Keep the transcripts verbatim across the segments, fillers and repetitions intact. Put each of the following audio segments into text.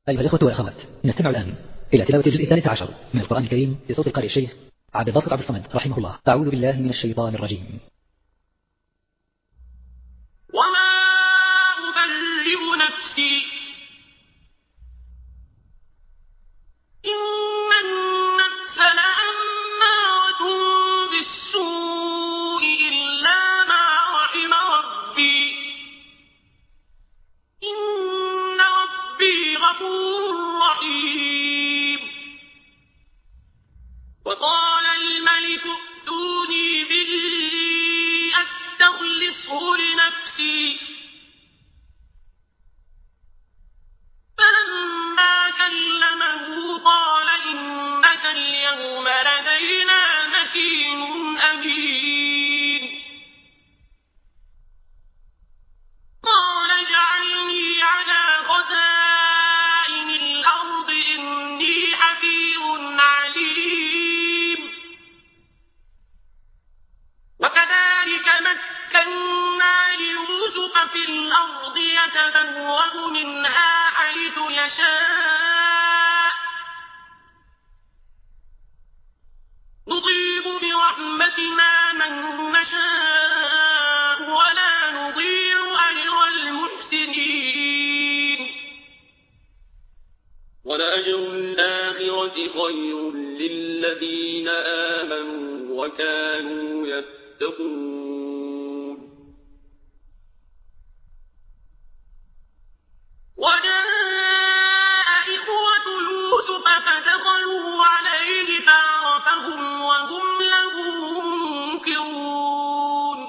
أيها الإخوة والأخوات، نستمع الآن إلى تلاوة الجزء الثالث عشر من القرآن الكريم بصوت القارئ الشيخ عبد الباسط عبد الصمد رحمه الله. أعوذ بالله من الشيطان الرجيم. وما أبرئ نفسي إن النفس لأمارة بالسوء إلا ما رحم ربي إن ربي غفور رحيم. وقال الملك ائتوني به أستخلصه لنفسي فلما كلمه قال إنك اليوم لدينا مكين أمين. قال اجعلني على خزائن الأرض إني حفيظ عليم. وكذلك مكنا ليوسف في الأرض يتبوأ منها حيث يشاء نصيب برحمتنا من نشاء ولا نضيع أجر المحسنين. ولأجر الآخرة خير للذين آمنوا وكانوا يتقون. وجاء إخوة يوسف فدخلوا عليه فعرفهم وهم له منكرون.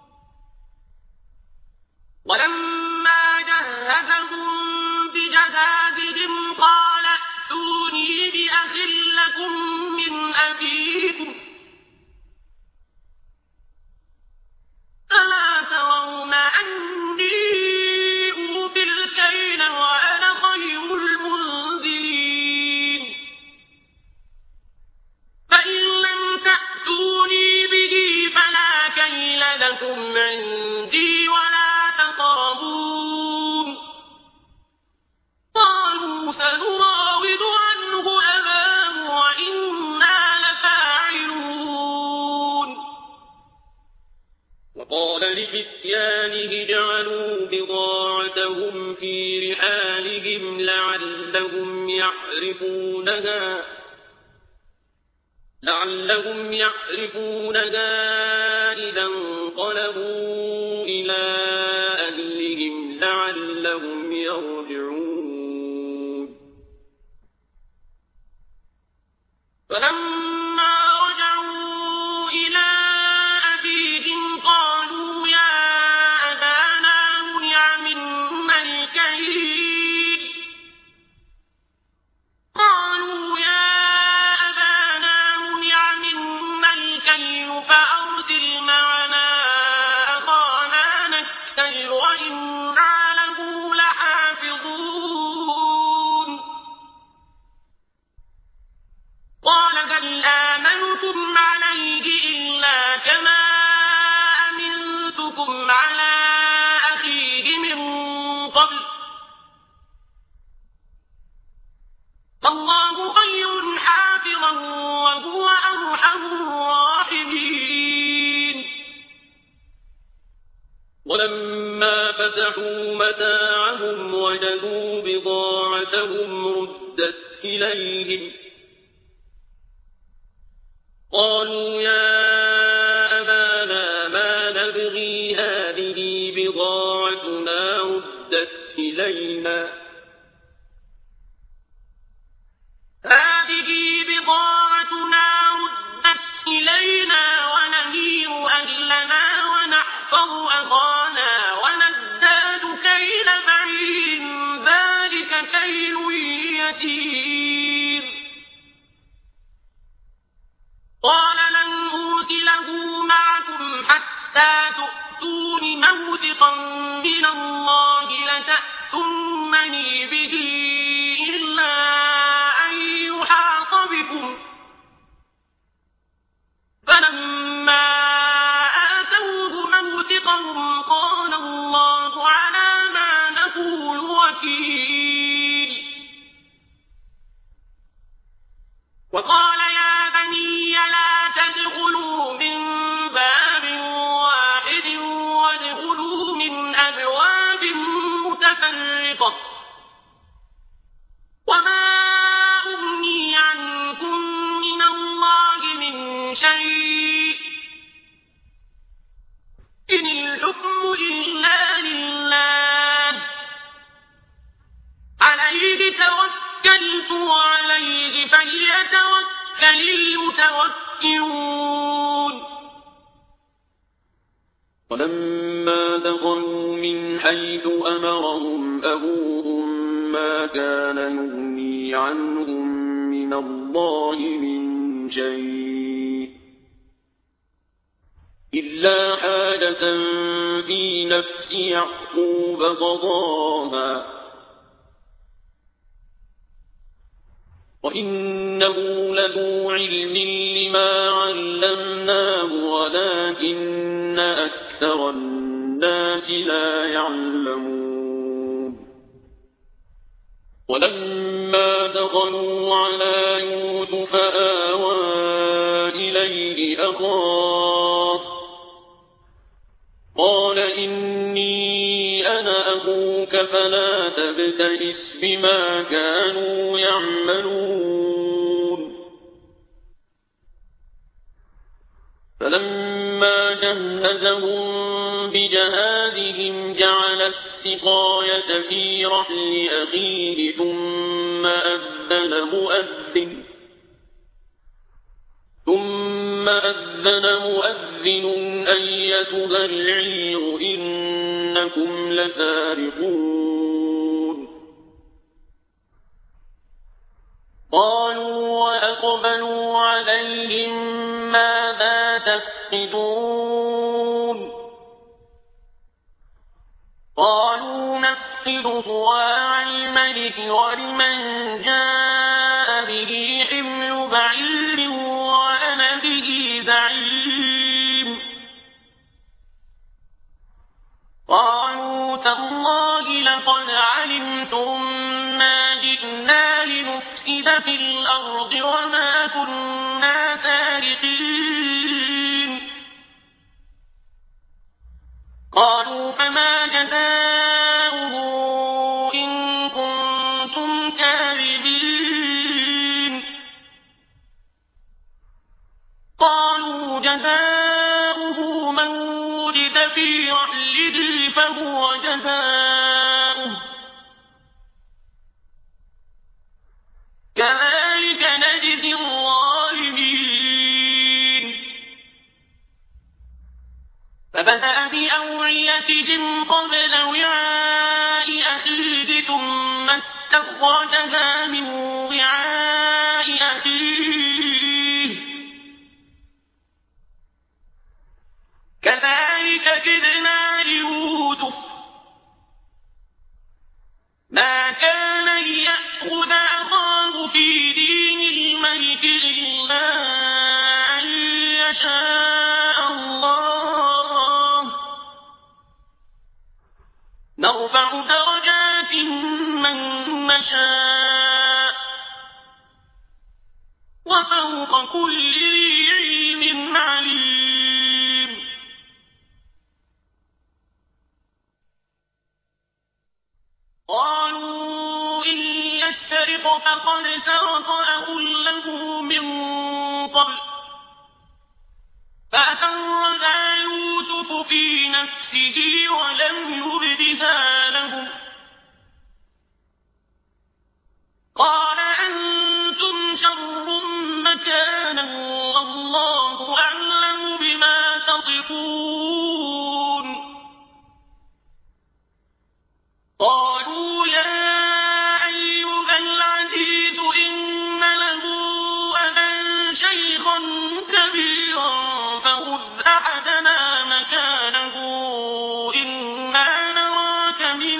ولما جهزهم بجهازهم قال ائتوني بأخ لكم من أبيكم ألا ترون أني أوفي الكيل وأنا خير المنزلين. فإن لم تأتوني به فلا كيل لكم عندي ولا تقربون. قالوا سنراود عنه أباه وإنا لفاعلون. وقال لفتيانه اجعلوا بضاعتهم في رحالهم لعلهم يعرفونها لعلهم يعرفونها إذا انقلبوا إلى أهلهم لعلهم يرجعون. فلما رجعوا إلى أبيهم قالوا يا أبانا منع منا الكيل قالوا يا أبانا منع منا الكيل فأرسل معنا أخانا نكتل وإنا له لحافظون. قال هل آمنكم عليه إلا كما أمنتكم على أخيه من قبل فالله خير حافظا وهو أرحم الراحمين. ولما فتحوا متاعهم وجدوا بضاعتهم ردت إليهم قالوا يا أبانا ما نبغي هذه بضاعتنا ردت إلينا هذه بضاعتنا ردت إلينا ونمير أهلنا ونحفظ أخانا ونزداد كيل بعير ذلك كيل يسير. قال لن أرسله معكم حتى تؤتون موثقا من الله لتأتونني به إلا أن يحاط بكم. فلما آتوه موثقهم قال الله على ما نقول وكيل. وقال يا بني لا تدخلوا من باب واحد وادخلوا من أبواب متفرقة وما أغني عنكم من الله من شيء إن الحكم إلا لله عليه توكلت وعليه فليتوكل المتوكلون ولما دخلوا من حيث أمرهم أبوهم ما كان يغني عنهم من الله من شيء إلا حاجة في نفس يعقوب قضاها وإنه لذو علم لما علمناه ولكن أكثر الناس لا يعلمون ولما دخلوا على يوسف آوى إليه أخاه قال إني أنا أخوك فلا تبتئس بما كانوا يعملون فلما جهزهم بجهازهم جعل السقاية في رحل أخيه ثم أذن مؤذن ثم أذن مؤذن أيتها العير إنكم لسارقون قالوا وأقبلوا عليهم ماذا تفقدون قالوا نفقد صواع الملك ولمن جاء به حمل بعير وأنا به زعيم قالوا تالله لقد علمتم ما جئنا لنفسد في الأرض وما كنا سارقين قالوا فما جزاؤه إن كنتم كاذبين قالوا جزاؤه من وجد في رحله فهو جزاؤه كذلك نجزي الظالمين فبدأ بأوعيتهم قبل وعاء أخيه ثم استخرجها من وعاء أخيه كذلك كدنا ليوسف ما كان ليأخذ أخاه في دين الملك إلا أن يشاء الله نرفع درجات من نشاء وفوق كل ذي علم عليم قالوا إن يسرق فقد سرق أخ له من قبل فأسرها يوسف في نفسه ولم يبدها لهم قال أنتم شر مكانا والله أعلم بما تصفون قالوا يا أيها العزيز إن له أبا شيخا كبيرا فخذ أحدنا مكانه إنا نراك من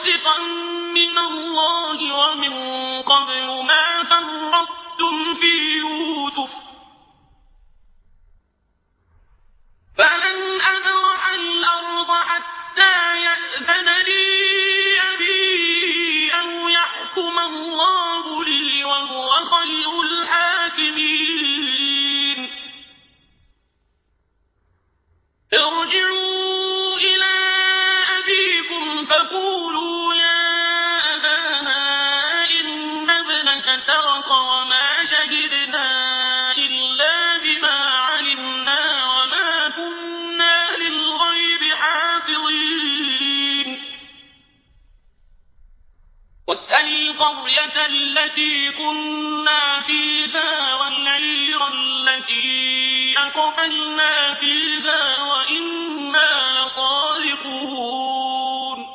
موثقا من الله ومن قبل ما فرطتم في يوسف فلن أبرح الأرض حتى يأذن لي أبي أو يحكم الله لي وهو خير الحاكمين ارجعوا إلى أبيكم فقولوا يا أبانا إن ابنك سرق وما شهدنا إلا بما علمنا وما كنا للغيب حافظين واسأل القرية التي كنا فيها والعير التي أقبلنا فيها وإنا لصادقون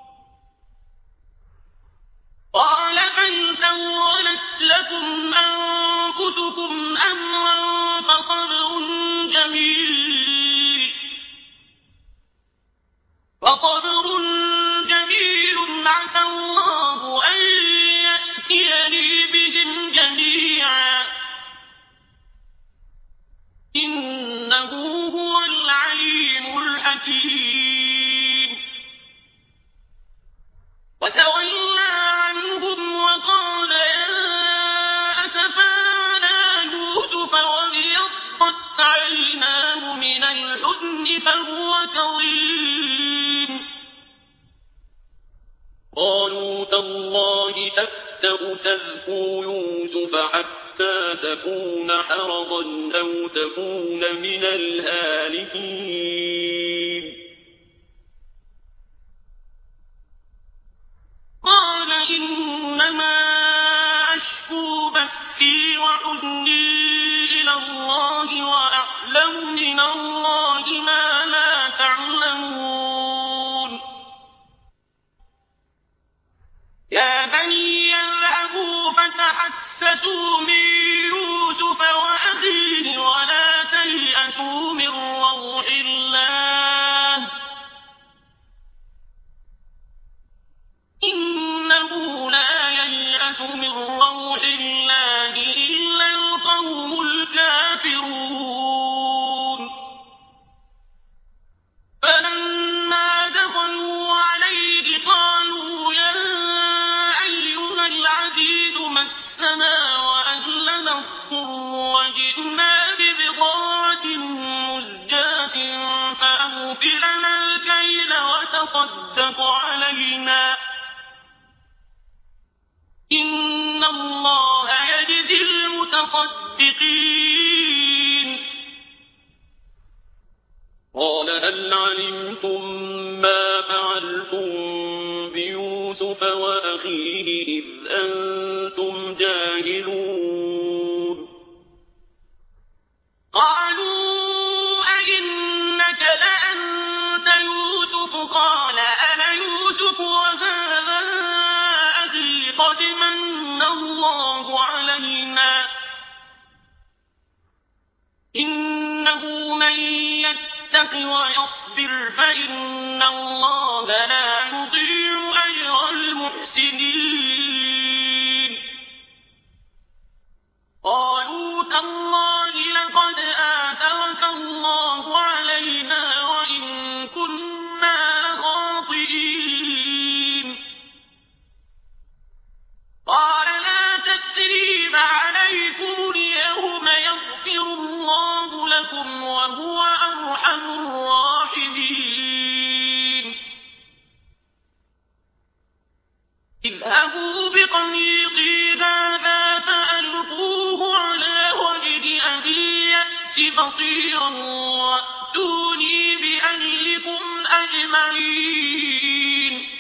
قال بل سولت لكم أنفسكم أمرا فصبر جميل فصبر جميل عسى الله أن يأتيني بهم جميعا إنه هو العليم الحكيم وتولى عنهم وقال يا أسفا على يوسف وابيضت عيناه من الحزن فهو كظيم قالوا تالله تفتأ تذكر يوسف حتى تكون حرضا أو تكون من الهالكين قال إنما أشكو بثي وحزني إلى الله وأعلم من الله ما لا تعلمون يا بني اذهبوا فتحسسوا من يوسف وأخيه ولا تيأسوا من روح الله إنه لا ييأس من روح الله إلا القوم الكافرون فلما دخلوا عليه قالوا يا أيها العزيز مسنا وأهلنا الضر وجئنا ببضاعة مزجاة فأوف لنا الكيل وتصدق علينا إن الله يجزي المتصدقين قال هل علمتم ما فعلتم بيوسف وأخيه إذ أنتم جاهلون قالوا أئنك لأنت يوسف قال أنا يوسف وهذا أخي قد من الله علينا إنه من يتق ويصبر فإن الله لا يضيع أجر المحسنين قالوا تالله لقد آثرك الله علينا وإن كنا لخاطئين قال لا تثريب عليكم اليوم يغفر الله لكم وهو أرحم الراحمين اذهبوا بقميصي هذا فألقوه على وجه أبي يأت بصيرا وأتوني بأهلكم أجمعين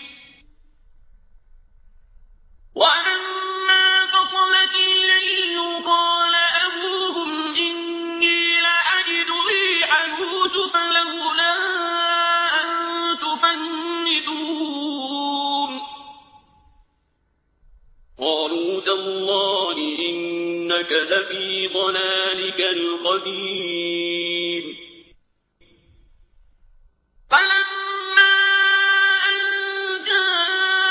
ولما فصلت الليل قال أبوهم إني لأجد ريح يوسف لولا أن تفندون قالوا تالله إنك لفي ضلالك القديم فلما أن جاء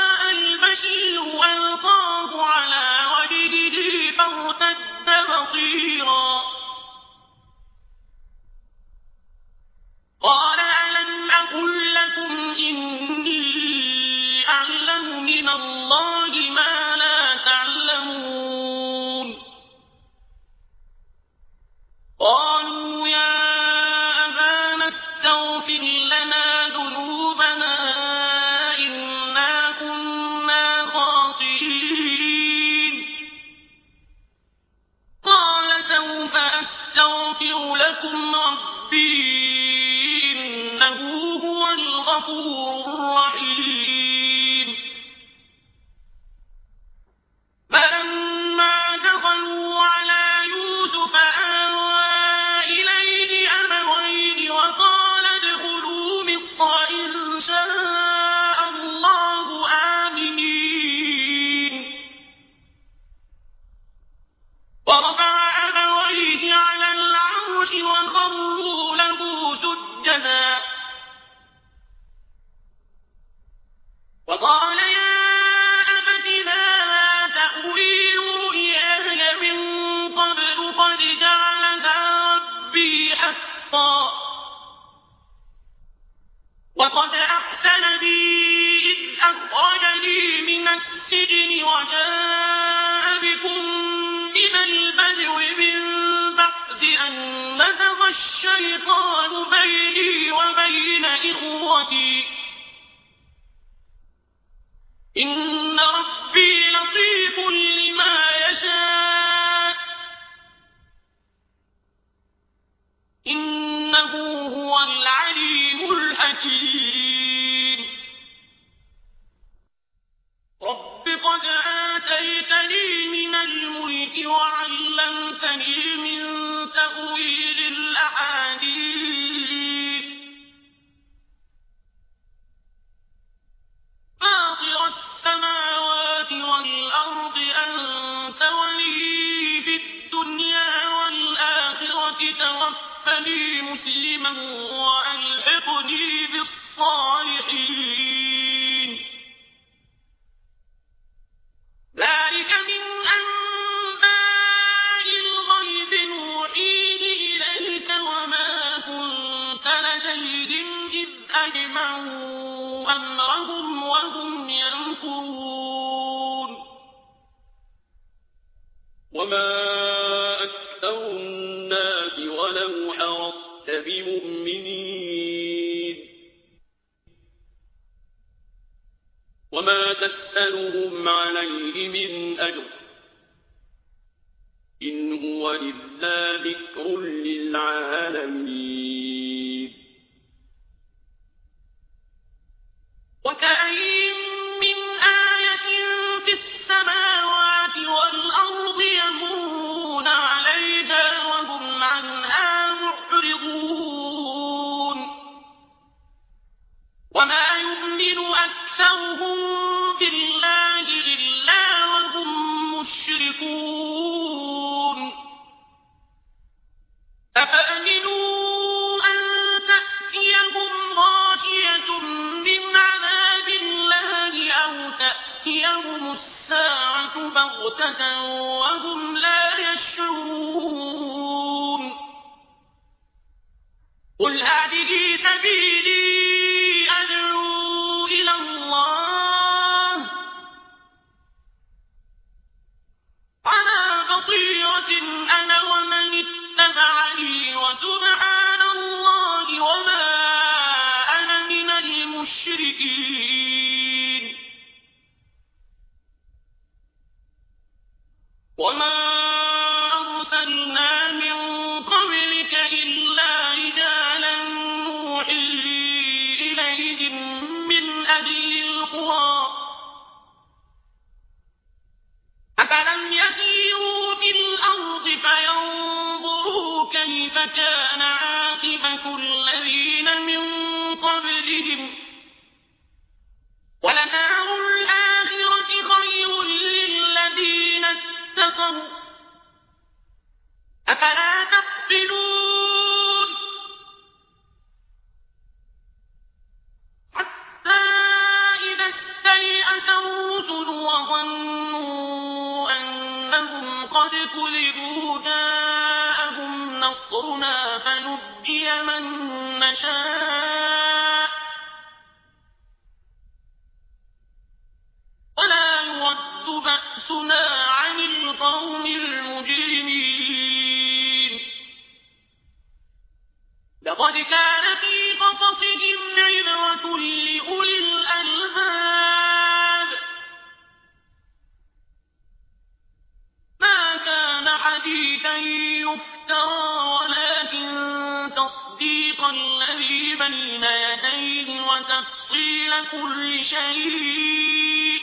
غفور رحيم فلما دخلوا على يوسف آوى إليه أبويه وقال ادخلوا مصر إن شاء الله آمنين ورفع أبويه على العرش وخروا له سجدا وقال يا أبت هذا تأويل رؤياي من قبل قد جعلها ربي حقا وقد أحسن بي إذ أخرجني من السجن وجاء بكم من البدو من بعد أن نزغ الشيطان بيني وبين إخوتي إن ربي لطيف لما يشاء إنه هو العليم الحكيم رب قد آتيتني من الملك وعلمتني من تأويل الأحاديث فاطر السماوات والأرض أنت ولي في الدنيا والآخرة توفني مسلما وألحقني بالصالحين ذلك من أنباء الغيب نوحيه إليك وما كنت لديهم إذ أجمعوا أمرهم وهم يمكرون وما أكثر الناس ولو حرصت بمؤمنين وما تسألهم عليه من أجر إن هو إلا ذكر للعالمين وكأين من آية في السماوات والأرض يمرون عليها وهم عنها معرضون وما يؤمن أكثرهم بالله إلا وهم مشركون أفأمنوا أن تأتيهم غاشية من عذاب الله أو تأتيهم الساعة بغتة وهم لا يشعرون قل هذه سبيلي أدعو إلى الله على بصيرة أنا ومن اتبعني وسبحان الله وما أنا من المشركين وما أرسلنا من قبلك إلا رجالا نوحي إليهم من أهل القرى أفلم يسيروا في الأرض فينظروا كيف كان عاقبة الذين من قبلهم ولدار الآخرة خير للذين اتقوا أفلا تعقلون حتى إذا استيأس الرسل وظنوا أنهم قد كذبوا جاءهم نصرنا فنجي من نشاء ولا يرد بأسنا عن القوم المجرمين لقد كان في قصصهم عبرة لأولي الألباب ما كان حديثا يفترى ولكن تصديق الذي بين يديه وتفسير كل شيء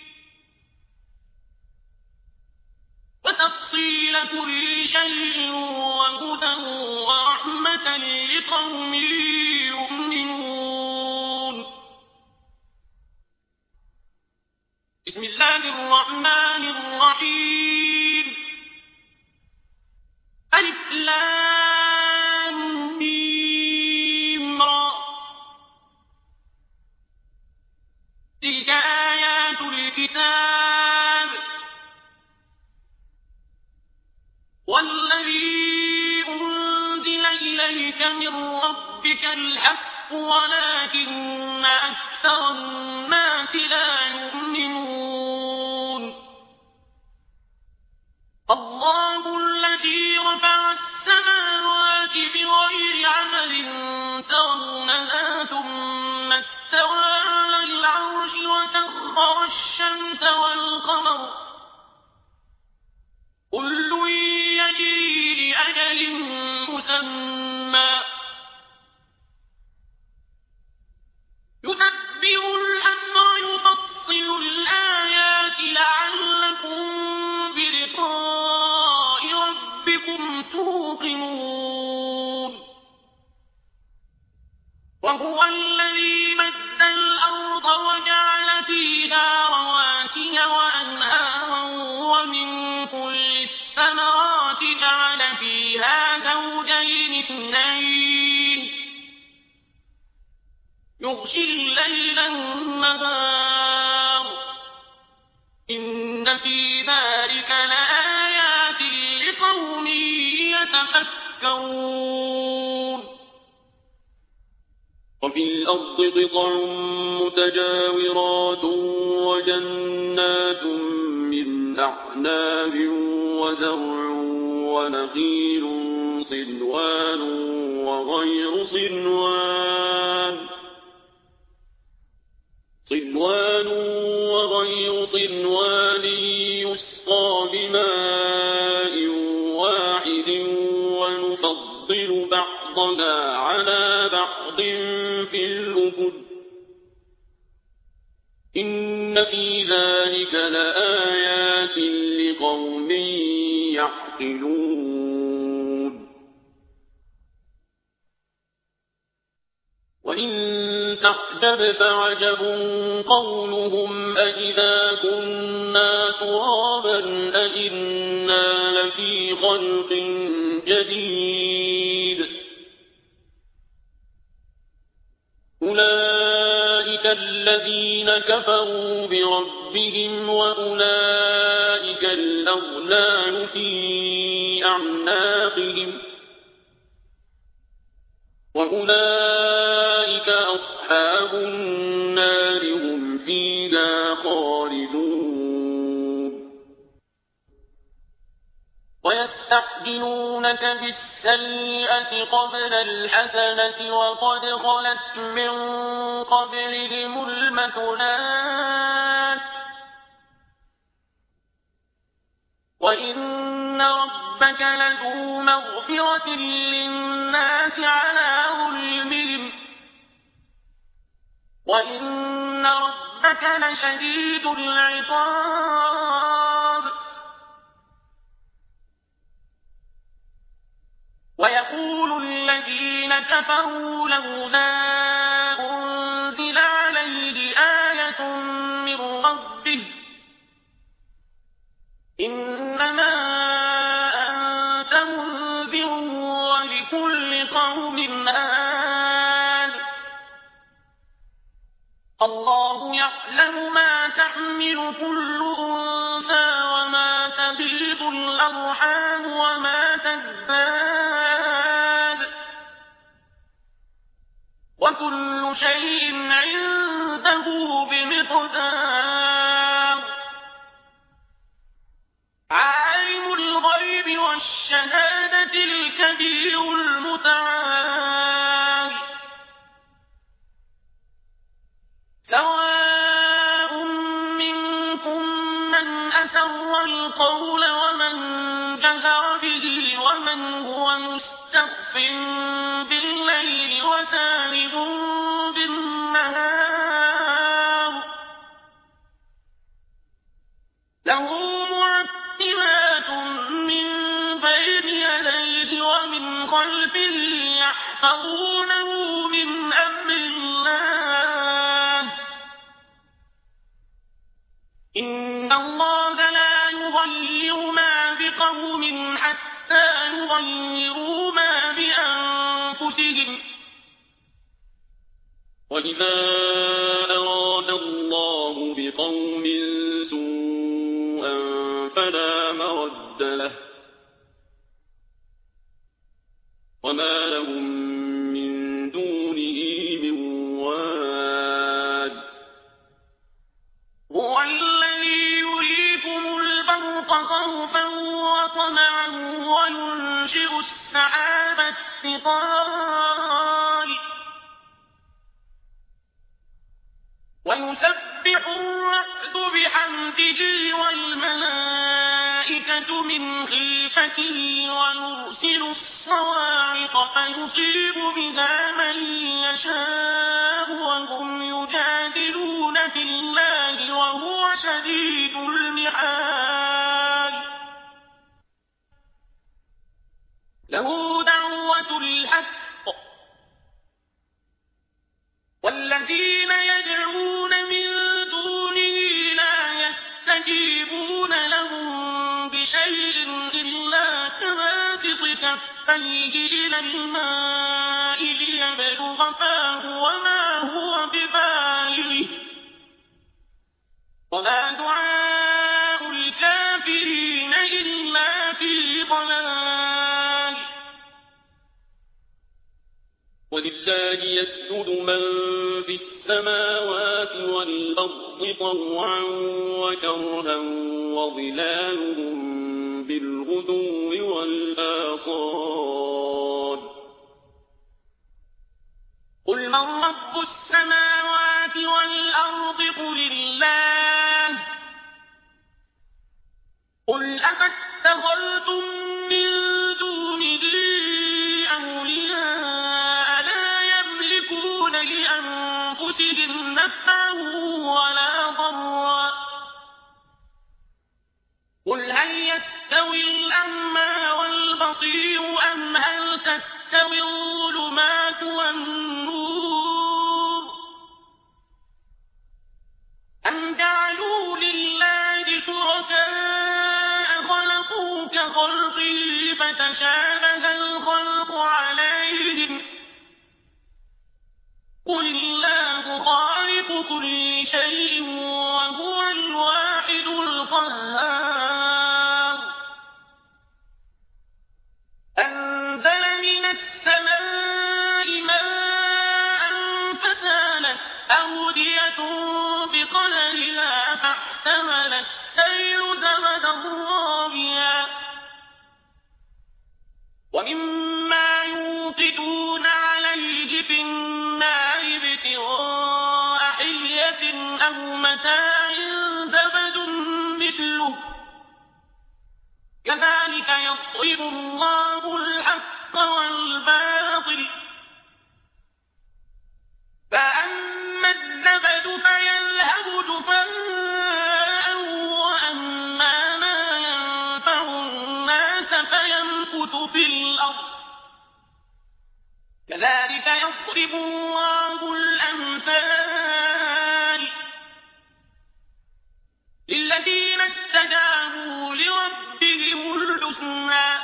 وتفصيل كل شيء وهدى ورحمة لقوم يؤمنون. بسم الله الرحمن الرحيم. ألف لام ميم را. تلك آيات الكتاب والذي أنزل إليك من ربك الحق ولكن أكثر الناس لا يؤمنون. الله الذي رفع السماوات بغير عمل ترونها ثم استوى على العرش وسخر الشمس والقمر كل يجري لأجل مسمى يدبر الأمر يفصل الآيات لعلكم بلقاء ربكم توقنون. وهو الذي مد الأرض وجعل فيها رواسي وأنهارا ومن كل الثمرات جعل فيها زوجين اثنين يغشي الليل النهار إن في ذلك لآيات لقوم يتفكرون. وفي الأرض قطع متجاورات وجنات من أعناب وزرع ونخيل صنوان وغير صنوان صنوان وغير صنوان يسقى بماء واحد ونفضل بعضها على بعض في الأكل إن في ذلك لآيات لقوم يعقلون. وإن تعجب فعجب قولهم أإذا كنا ترابا أإنا لفي خلق جديد أولئك الذين كفروا بربهم وأولئك الأغلال في أعناقهم وأولئك أصحاب النار هم فيها خالدون. ويستعجلونك بالسيئة قبل الحسنة وقد خلت من قبلهم المثلات وإن ربك لذو مغفرة للناس على ظلمهم وإن ربك لشديد العقاب. ويقول الذين كفروا لولا أنزل عليه آية من ربه إنما أنت منذر ولكل قوم هاد الله يعلم ما تحمل كل أنثى وما تبيض الأرحام وما تزداد وكل شيء عنده بمقدار. عالم الغيب والشهادة الكبير المتعال سواء منكم من أسر القول ومن جهر به ومن هو مستخف بالليل وسارب بالنهار خلفه يحفظونه من أمر الله إن الله لا يغير ما بقوم حتى يغيروا ما بأنفسهم وإذا أراد الله بقوم سوءا فلا مرد له وما لهم من دونه من واد هو الذي يريكم البرق خوفا وطمعا وينشئ السحاب الثقال ويسبح الرعد بحمده والملائكة من خيفته ويرسل الصواعق فيصيب بها من يشاء وهم يجادلون في الله وهو شديد المحال له دعوة الحق والذين يدعون من دونه لا يستجيبون لهم بشيء إلا كباسط كفيه إلى الماء ليبلغ فاه وما هو ببالغه وما دعاء الكافرين إلا في ضلال ولله يسجد من في السماوات والأرض طوعا وكرها وظلالهم بالغدو والآصال قل من رب السماوات والأرض قل الله قل أفاتخذتم من دونه أولياء لا يملكون لأنفسهم نفعا ولا ضرا قل هل يستوي الأعمى والبصير أم هل تستوي الظلمات والنور أم جعلوا لله شركاء خلقوا كخلقه فتشابه الخلق عليهم قل الله خالق كل شيء وهو الواحد القهار أنزل من السماء ماء فسالت أودية بقدرها فاحتمل السيل زبدا رابيا ومما يوقدون عليه في النار ابتغاء حلية أو متاع زبد مثله كذلك يضرب الله الحق والباطل فأما الزبد فيذهب جفاء وأما ما ينفع الناس فيمكث في الأرض كذلك يضرب الله الأمثال للذين استجابوا لربهم الحسنى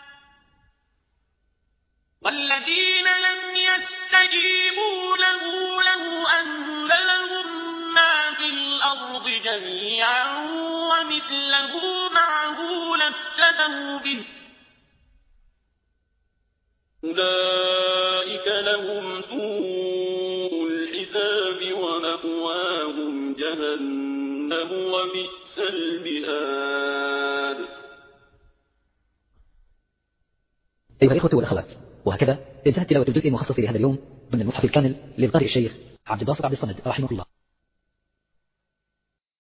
والذين لم يستجيبوا له له أن لهم ما في الأرض جميعا ومثله معه لافتدوا به أولئك لهم سوء الحساب ومأواهم جهنم وبئس المهاد. أيها الإخوة والأخوات، وهكذا انتهت تلاوة الجزء المخصص لهذا اليوم من المصحف الكامل للقارئ الشيخ عبد الباسط عبد الصمد رحمه الله.